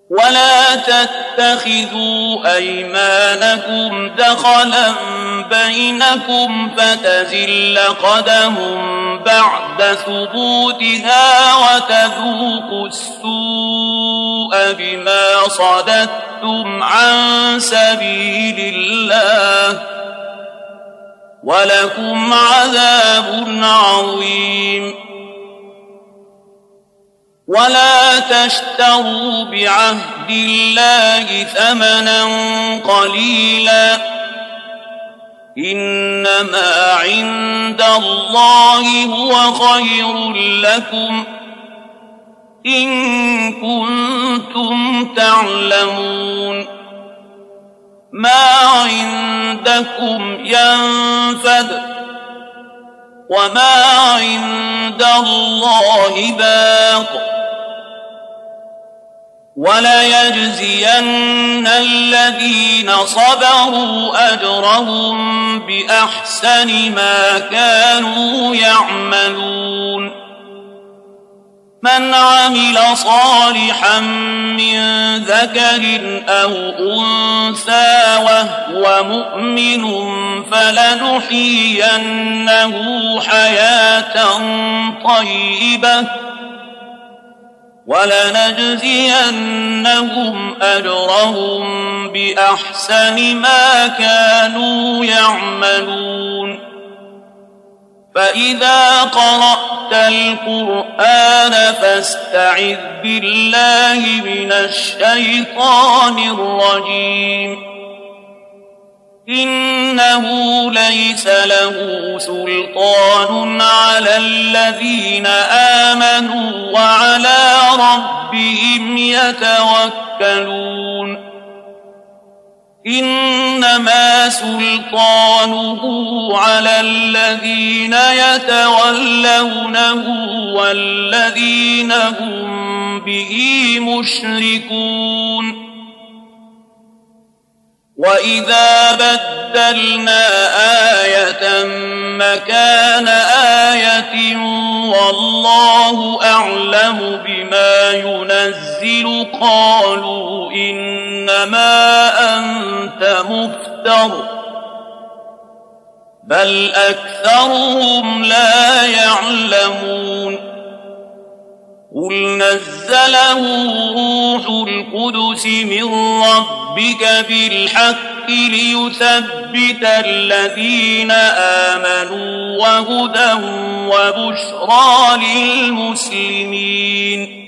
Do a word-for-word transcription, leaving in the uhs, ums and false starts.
ولا تتخذوا أيمانكم دخلا بينكم فتزل قدم بعد ثبوتها وتذوقوا السوء بما صددتم عن سبيل الله ولكم عذاب عظيم. ولا تشتروا بعهد الله ثمنا قليلا إنما عند الله هو خير لكم إن كنتم تعلمون. ما عندكم ينفد وما عند الله باق وليجزين الذين صبروا أجرهم بأحسن ما كانوا يعملون. من عمل صالحا من ذكر أو أنثى وهو مؤمن فلنحيينه حياة طيبة ولنجزينهم أجرهم بأحسن ما كانوا يعملون. فإذا قرأت القرآن فاستعذ بالله من الشيطان الرجيم إنه ليس له سلطان على الذين آمنوا وعلى ربهم يتوكلون. إنما سلطانه على الذين يتولونه والذين هم به مشركون. وإذا بدلنا آية مكان آية والله أعلم بما ينزل قالوا إنما أنت مفتر بل أكثرهم لا يعلمون. قل نزله روح القدس من ربك بالحق ليثبت الذين آمنوا وهدى وبشرى للمسلمين.